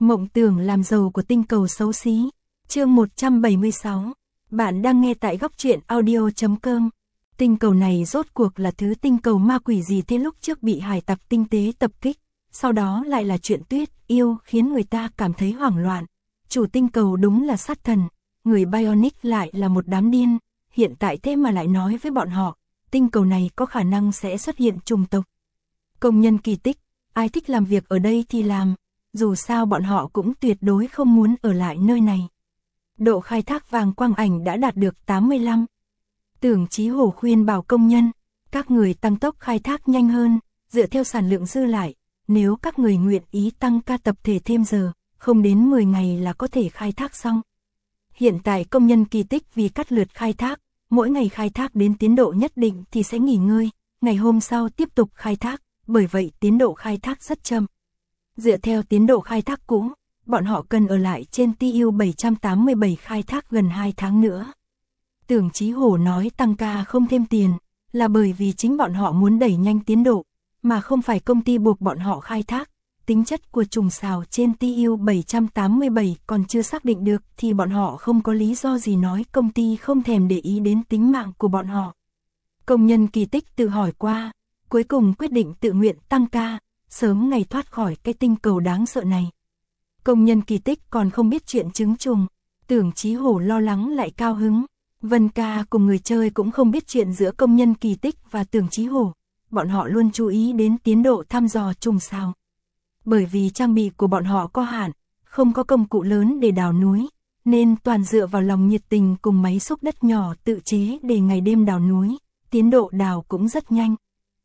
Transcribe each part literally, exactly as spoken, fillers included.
Mộng tưởng làm giàu của tinh cầu xấu xí. Chương một trăm bảy mươi sáu. Bạn đang nghe tại góc truyện audio chấm com. Tinh cầu này rốt cuộc là thứ tinh cầu ma quỷ gì thế, lúc trước bị hải tặc tinh tế tập kích, sau đó lại là chuyện tuyết yêu khiến người ta cảm thấy hoảng loạn. Chủ tinh cầu đúng là sát thần, người Bionic lại là một đám điên, hiện tại thế mà lại nói với bọn họ, tinh cầu này có khả năng sẽ xuất hiện chủng tộc. Công nhân kỳ tích, ai thích làm việc ở đây thì làm, dù sao bọn họ cũng tuyệt đối không muốn ở lại nơi này. Độ khai thác vàng quang ảnh đã đạt được tám mươi lăm. Tưởng Chí Hổ khuyên bảo công nhân, các người tăng tốc khai thác nhanh hơn, dựa theo sản lượng dư lại, nếu các người nguyện ý tăng ca tập thể thêm giờ, không đến mười ngày là có thể khai thác xong. Hiện tại công nhân kỳ tích vì cắt lượt khai thác, mỗi ngày khai thác đến tiến độ nhất định thì sẽ nghỉ ngơi, ngày hôm sau tiếp tục khai thác, bởi vậy tiến độ khai thác rất chậm. Dựa theo tiến độ khai thác cũ, bọn họ cần ở lại trên T U bảy trăm tám mươi bảy khai thác gần hai tháng nữa. Tưởng Chí Hổ nói tăng ca không thêm tiền, là bởi vì chính bọn họ muốn đẩy nhanh tiến độ, mà không phải công ty buộc bọn họ khai thác. Tính chất của trùng xào trên T U bảy trăm tám mươi bảy còn chưa xác định được thì bọn họ không có lý do gì nói công ty không thèm để ý đến tính mạng của bọn họ. Công nhân kỳ tích tự hỏi qua, cuối cùng quyết định tự nguyện tăng ca, sớm ngày thoát khỏi cái tinh cầu đáng sợ này. Công nhân kỳ tích còn không biết chuyện trứng trùng, Tưởng Chí Hổ lo lắng lại cao hứng. Vân Ca cùng người chơi cũng không biết chuyện giữa công nhân kỳ tích và Tưởng Chí Hổ, bọn họ luôn chú ý đến tiến độ thăm dò trùng sao. Bởi vì trang bị của bọn họ có hạn, không có công cụ lớn để đào núi, nên toàn dựa vào lòng nhiệt tình cùng máy xúc đất nhỏ tự chế để ngày đêm đào núi, tiến độ đào cũng rất nhanh.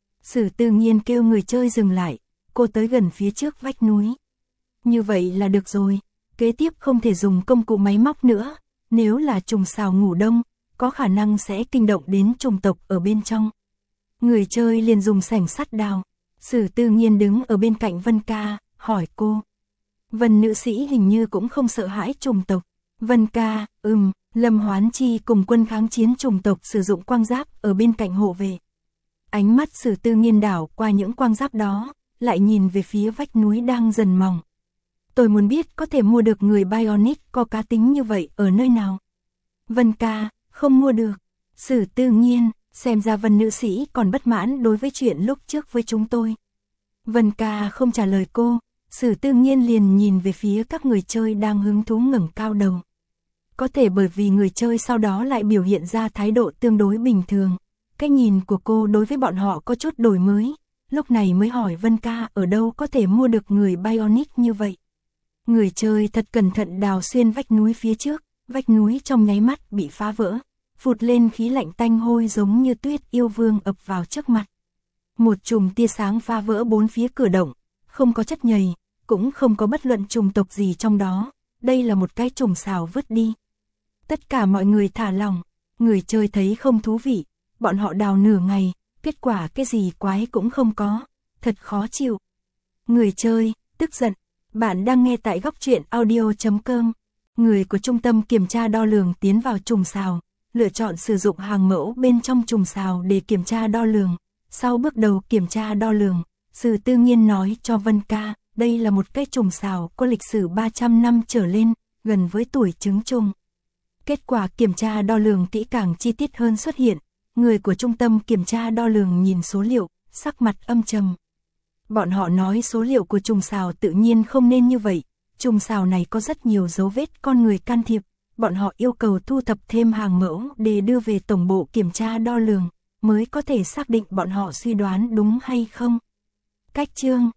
Sử Tư Nhiên kêu người chơi dừng lại, cô tới gần phía trước vách núi. Như vậy là được rồi, kế tiếp không thể dùng công cụ máy móc nữa, nếu là trùng xào ngủ đông, có khả năng sẽ kinh động đến trùng tộc ở bên trong. Người chơi liền dùng sẻng sắt đào. Sử Tư Nhiên đứng ở bên cạnh Vân Ca, hỏi cô. Vân nữ sĩ hình như cũng không sợ hãi trùng tộc. Vân Ca, ừm, Lâm Hoán Chi cùng quân kháng chiến trùng tộc sử dụng quang giáp ở bên cạnh hộ vệ. Ánh mắt Sử Tư Nhiên đảo qua những quang giáp đó, lại nhìn về phía vách núi đang dần mỏng. Tôi muốn biết có thể mua được người Bionic có cá tính như vậy ở nơi nào. Vân Ca, không mua được. Sử Tư Nhiên, xem ra Vân nữ sĩ còn bất mãn đối với chuyện lúc trước với chúng tôi. Vân Ca không trả lời cô, Sử Tư Nhiên liền nhìn về phía các người chơi đang hứng thú ngẩng cao đầu. Có thể bởi vì người chơi sau đó lại biểu hiện ra thái độ tương đối bình thường, cái nhìn của cô đối với bọn họ có chút đổi mới, lúc này mới hỏi Vân Ca ở đâu có thể mua được người Bionic như vậy. Người chơi thật cẩn thận đào xuyên vách núi phía trước, vách núi trong nháy mắt bị phá vỡ, phụt lên khí lạnh tanh hôi giống như tuyết yêu vương ập vào trước mặt. Một chùm tia sáng phá vỡ bốn phía cửa động, không có chất nhầy, cũng không có bất luận trùng tộc gì trong đó, đây là một cái trùng xào vứt đi. Tất cả mọi người thả lỏng, người chơi thấy không thú vị, bọn họ đào nửa ngày, kết quả cái gì quái cũng không có, thật khó chịu. Người chơi, tức giận, bạn đang nghe tại góc truyện audio chấm com. Người của trung tâm kiểm tra đo lường tiến vào trùng xào, lựa chọn sử dụng hàng mẫu bên trong trùng xào để kiểm tra đo lường. Sau bước đầu kiểm tra đo lường, Sử Tư Nhiên nói cho Vân Ca, đây là một cái trùng xào có lịch sử ba trăm năm trở lên, gần với tuổi trứng trùng. Kết quả kiểm tra đo lường kỹ càng chi tiết hơn xuất hiện, người của trung tâm kiểm tra đo lường nhìn số liệu, sắc mặt âm trầm. Bọn họ nói số liệu của trùng xào tự nhiên không nên như vậy, trùng xào này có rất nhiều dấu vết con người can thiệp, bọn họ yêu cầu thu thập thêm hàng mẫu để đưa về tổng bộ kiểm tra đo lường, mới có thể xác định bọn họ suy đoán đúng hay không. Cách chương